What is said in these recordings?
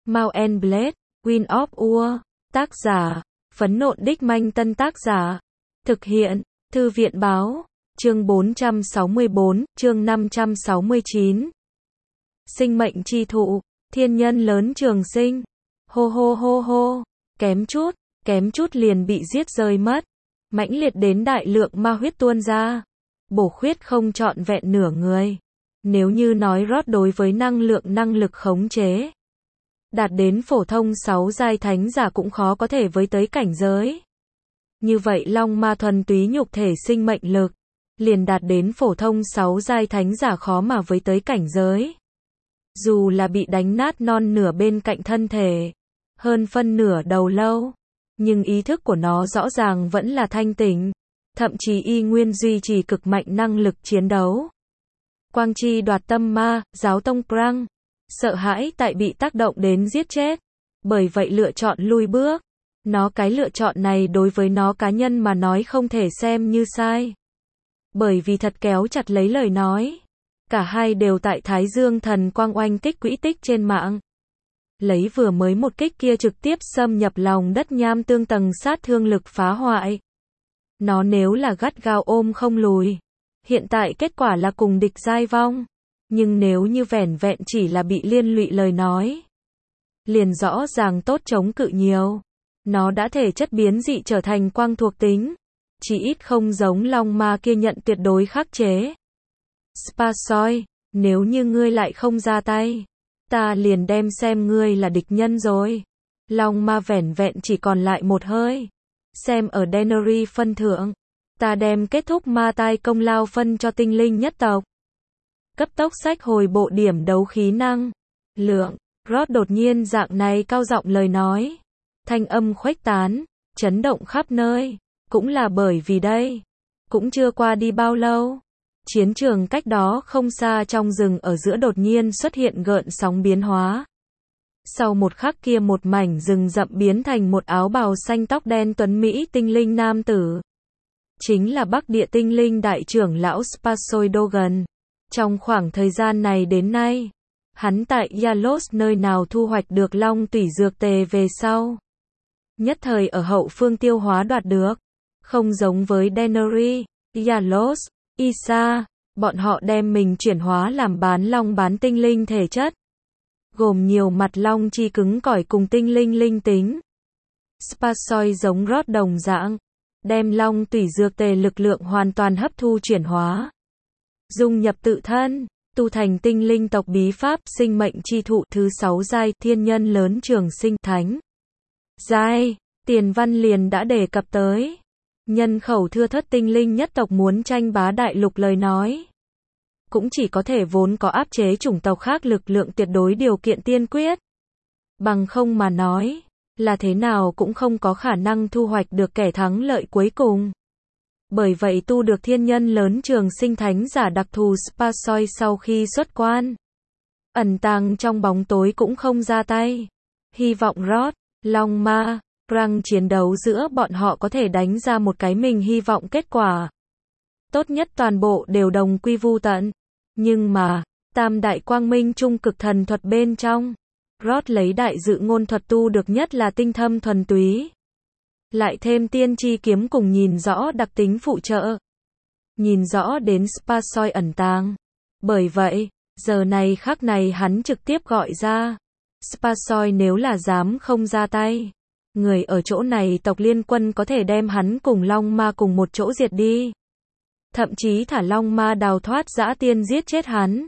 Mount and Blade, Wind of Ur. Tác giả, Phấn Nộn Đích Manh. Tân tác giả, thực hiện, Thư viện Báo. Chương 464, chương 569. Sinh mệnh chi thụ, thiên nhân lớn trường sinh. Hô hô hô hô, kém chút liền bị giết rơi mất. Mãnh liệt đến đại lượng ma huyết tuôn ra. Bổ khuyết không trọn vẹn nửa người. Nếu như nói Rod đối với năng lực khống chế đạt đến phổ thông 6 giai thánh giả cũng khó có thể với tới cảnh giới. Như vậy long ma thuần túy nhục thể sinh mệnh lực, liền đạt đến phổ thông 6 giai thánh giả khó mà với tới cảnh giới. Dù là bị đánh nát non nửa bên cạnh thân thể, hơn phân nửa đầu lâu, nhưng ý thức của nó rõ ràng vẫn là thanh tỉnh, thậm chí y nguyên duy trì cực mạnh năng lực chiến đấu. Quang chi đoạt tâm ma, giáo tông Prang, sợ hãi tại bị tác động đến giết chết, bởi vậy lựa chọn lui bước. Cái lựa chọn này đối với nó cá nhân mà nói không thể xem như sai. Bởi vì thật kéo chặt lấy lời nói. Cả hai đều tại Thái Dương thần quang oanh kích quỹ tích trên mạng. Lấy vừa mới một kích kia trực tiếp xâm nhập lòng đất nham tương tầng sát thương lực phá hoại. Nó nếu là gắt gao ôm không lùi, hiện tại kết quả là cùng địch giai vong. Nhưng nếu như vẻn vẹn chỉ là bị liên lụy lời nói, liền rõ ràng tốt chống cự nhiều. Nó đã thể chất biến dị trở thành quang thuộc tính, chỉ ít không giống long ma kia nhận tuyệt đối khắc chế. Sparsoi, nếu như ngươi lại không ra tay, ta liền đem xem ngươi là địch nhân rồi. Long ma vẻn vẹn chỉ còn lại một hơi. Xem ở Dennery phân thượng, ta đem kết thúc ma tai công lao phân cho tinh linh nhất tộc. Cấp tốc sách hồi bộ điểm đấu khí năng lượng. Rod đột nhiên dạng này cao giọng lời nói, thanh âm khuếch tán, chấn động khắp nơi. Cũng là bởi vì đây, cũng chưa qua đi bao lâu, chiến trường cách đó không xa trong rừng ở giữa đột nhiên xuất hiện gợn sóng biến hóa. Sau một khắc kia một mảnh rừng rậm biến thành một áo bào xanh tóc đen tuấn Mỹ tinh linh nam tử. Chính là Bắc Địa tinh linh đại trưởng lão Sparsoi Dogan. Trong khoảng thời gian này đến nay, hắn tại Yalos nơi nào thu hoạch được long tủy dược tề về sau, nhất thời ở hậu phương tiêu hóa đoạt được. Không giống với Dennery, Yalos, Isa, bọn họ đem mình chuyển hóa làm bán long bán tinh linh thể chất, gồm nhiều mặt long chi cứng cỏi cùng tinh linh linh tính. Sparsoi giống Rod đồng dạng, đem long tủy dược tề lực lượng hoàn toàn hấp thu chuyển hóa, dung nhập tự thân, tu thành tinh linh tộc bí pháp sinh mệnh chi thụ thứ 6 giai thiên nhân lớn trường sinh thánh giai. Tiền văn liền đã đề cập tới, nhân khẩu thưa thớt tinh linh nhất tộc muốn tranh bá đại lục lời nói, cũng chỉ có thể vốn có áp chế chủng tộc khác lực lượng tuyệt đối điều kiện tiên quyết. Bằng không mà nói, là thế nào cũng không có khả năng thu hoạch được kẻ thắng lợi cuối cùng. Bởi vậy tu được thiên nhân lớn trường sinh thánh giả đặc thù Sparsoi sau khi xuất quan, ẩn tàng trong bóng tối cũng không ra tay. Hy vọng Rod, Long Ma, Prang chiến đấu giữa bọn họ có thể đánh ra một cái mình hy vọng kết quả. Tốt nhất toàn bộ đều đồng quy vu tận. Nhưng mà, tam đại quang minh trung cực thần thuật bên trong, Rod lấy đại dự ngôn thuật tu được nhất là tinh thâm thuần túy. Lại thêm tiên tri kiếm cùng nhìn rõ đặc tính phụ trợ. Nhìn rõ đến Sparsoi ẩn tàng. Bởi vậy, giờ này khắc này hắn trực tiếp gọi ra. Sparsoi nếu là dám không ra tay, người ở chỗ này tộc liên quân có thể đem hắn cùng long ma cùng một chỗ diệt đi. Thậm chí thả long ma đào thoát dã tiên giết chết hắn.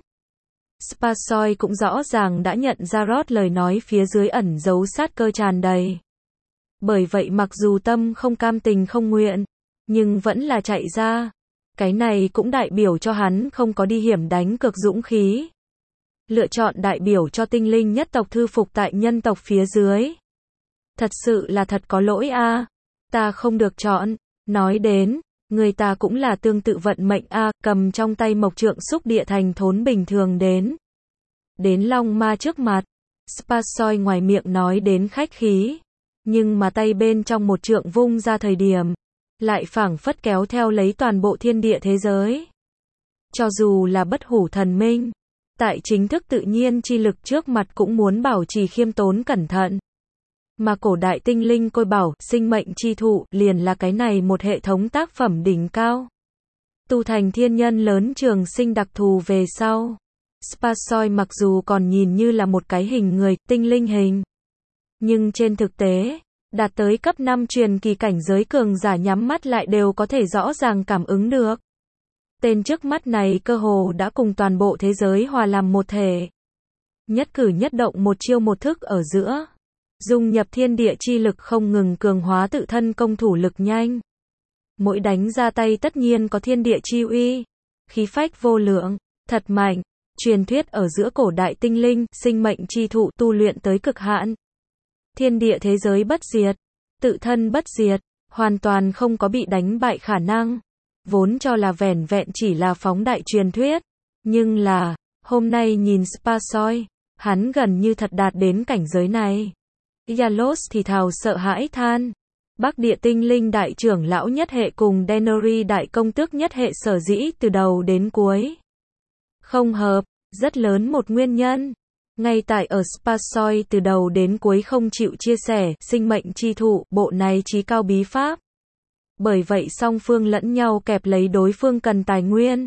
Sparsoi cũng rõ ràng đã nhận ra Rod lời nói phía dưới ẩn giấu sát cơ tràn đầy. Bởi vậy mặc dù tâm không cam tình không nguyện, nhưng vẫn là chạy ra. Cái này cũng đại biểu cho hắn không có đi hiểm đánh cược dũng khí. Lựa chọn đại biểu cho tinh linh nhất tộc thư phục tại nhân tộc phía dưới. Thật sự là thật có lỗi a. Ta không được chọn. Nói đến, người ta cũng là tương tự vận mệnh a, cầm trong tay mộc trượng xúc địa thành thốn bình thường đến. Đến long ma trước mặt, Sparsoi ngoài miệng nói đến khách khí, nhưng mà tay bên trong một trượng vung ra thời điểm, lại phảng phất kéo theo lấy toàn bộ thiên địa thế giới. Cho dù là bất hủ thần minh, tại chính thức tự nhiên chi lực trước mặt cũng muốn bảo trì khiêm tốn cẩn thận. Mà cổ đại tinh linh côi bảo, sinh mệnh chi thụ, liền là cái này một hệ thống tác phẩm đỉnh cao. Tu thành thiên nhân lớn trường sinh đặc thù về sau. Spasoi mặc dù còn nhìn như là một cái hình người, tinh linh hình. Nhưng trên thực tế, đạt tới cấp 5 truyền kỳ cảnh giới cường giả nhắm mắt lại đều có thể rõ ràng cảm ứng được. Tên trước mắt này cơ hồ đã cùng toàn bộ thế giới hòa làm một thể. Nhất cử nhất động một chiêu một thức ở giữa. Dung nhập thiên địa chi lực không ngừng cường hóa tự thân công thủ lực nhanh. Mỗi đánh ra tay tất nhiên có thiên địa chi uy. Khí phách vô lượng, thật mạnh. Truyền thuyết ở giữa cổ đại tinh linh, sinh mệnh chi thụ tu luyện tới cực hạn. Thiên địa thế giới bất diệt, tự thân bất diệt, hoàn toàn không có bị đánh bại khả năng. Vốn cho là vẻn vẹn chỉ là phóng đại truyền thuyết. Nhưng là, hôm nay nhìn Spasoi, hắn gần như thật đạt đến cảnh giới này. Yalos thì thào sợ hãi than. Bắc địa tinh linh đại trưởng lão nhất hệ cùng Denori đại công tước nhất hệ sở dĩ từ đầu đến cuối không hợp, rất lớn một nguyên nhân. Ngay tại ở Spasoi từ đầu đến cuối không chịu chia sẻ, sinh mệnh chi thụ, bộ này chí cao bí pháp. Bởi vậy song phương lẫn nhau kẹp lấy đối phương cần tài nguyên.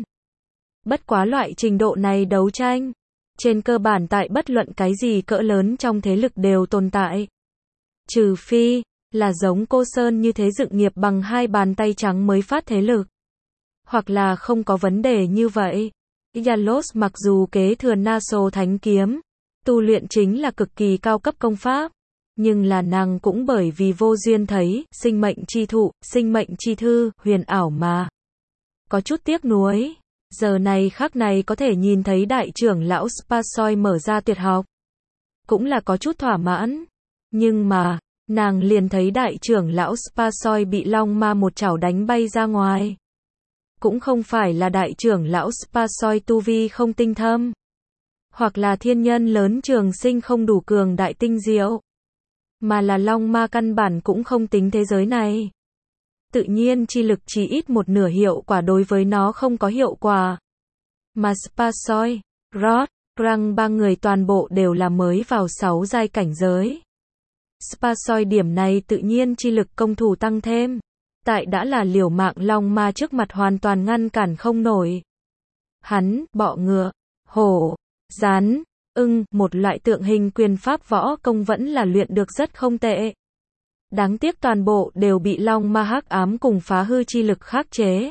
Bất quá loại trình độ này đấu tranh, trên cơ bản tại bất luận cái gì cỡ lớn trong thế lực đều tồn tại. Trừ phi, là giống Cô Sơn như thế dựng nghiệp bằng hai bàn tay trắng mới phát thế lực. Hoặc là không có vấn đề như vậy. Yalos mặc dù kế thừa Naso Thánh Kiếm, tu luyện chính là cực kỳ cao cấp công pháp. Nhưng là nàng cũng bởi vì vô duyên thấy, sinh mệnh chi thụ, sinh mệnh chi thư, huyền ảo mà. Có chút tiếc nuối. Giờ này khắc này có thể nhìn thấy đại trưởng lão Spasoi mở ra tuyệt học. Cũng là có chút thỏa mãn. Nhưng mà, nàng liền thấy đại trưởng lão Spasoi bị long ma một chảo đánh bay ra ngoài. Cũng không phải là đại trưởng lão Spasoi tu vi không tinh thâm. Hoặc là thiên nhân lớn trường sinh không đủ cường đại tinh diệu. Mà là long ma căn bản cũng không tính thế giới này. Tự nhiên chi lực chỉ ít một nửa hiệu quả đối với nó không có hiệu quả. Mà Spasoi, Rod, Răng ba người toàn bộ đều là mới vào 6 giai cảnh giới. Spasoi điểm này tự nhiên chi lực công thủ tăng thêm. Tại đã là liều mạng long ma trước mặt hoàn toàn ngăn cản không nổi. Hắn, bọ ngựa, hổ, rắn, ưng, một loại tượng hình quyền pháp võ công vẫn là luyện được rất không tệ. Đáng tiếc toàn bộ đều bị long ma hắc ám cùng phá hư chi lực khắc chế.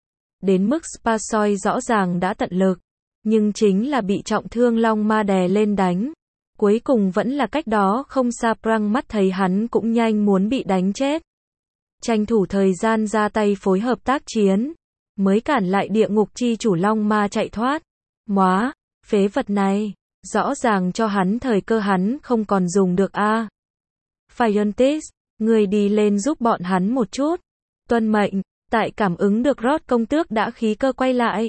Đến mức Spasoi rõ ràng đã tận lực, nhưng chính là bị trọng thương long ma đè lên đánh. Cuối cùng vẫn là cách đó không xa Prang mắt thấy hắn cũng nhanh muốn bị đánh chết. Tranh thủ thời gian ra tay phối hợp tác chiến, mới cản lại địa ngục chi chủ long ma chạy thoát. Móa, phế vật này, rõ ràng cho hắn thời cơ hắn không còn dùng được a. Phiontis, người đi lên giúp bọn hắn một chút. Tuân mệnh, tại cảm ứng được Rod công tước đã khí cơ quay lại.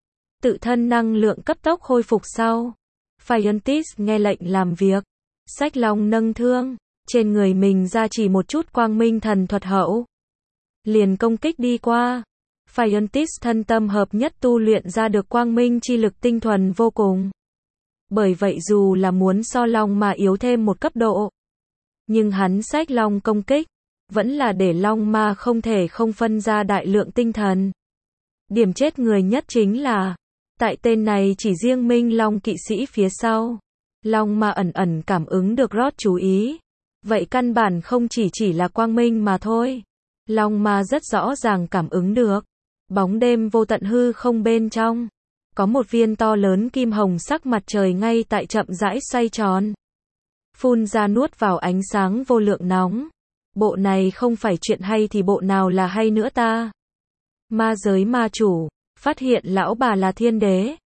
Tự thân năng lượng cấp tốc khôi phục sau. Phiontis nghe lệnh làm việc. Sách long nâng thương, trên người mình ra chỉ một chút quang minh thần thuật hậu. Liền công kích đi qua. Phiontis thân tâm hợp nhất tu luyện ra được quang minh chi lực tinh thuần vô cùng. Bởi vậy dù là muốn so long mà yếu thêm một cấp độ. Nhưng hắn sách long công kích, vẫn là để long ma không thể không phân ra đại lượng tinh thần. Điểm chết người nhất chính là, tại tên này chỉ riêng Minh Long kỵ sĩ phía sau. Long ma ẩn ẩn cảm ứng được Rod chú ý. Vậy căn bản không chỉ là quang minh mà thôi. Long ma rất rõ ràng cảm ứng được. Bóng đêm vô tận hư không bên trong. Có một viên to lớn kim hồng sắc mặt trời ngay tại chậm rãi xoay tròn. Phun ra nuốt vào ánh sáng vô lượng nóng. Bộ này không phải chuyện hay thì bộ nào là hay nữa ta. Ma giới ma chủ, phát hiện lão bà là thiên đế.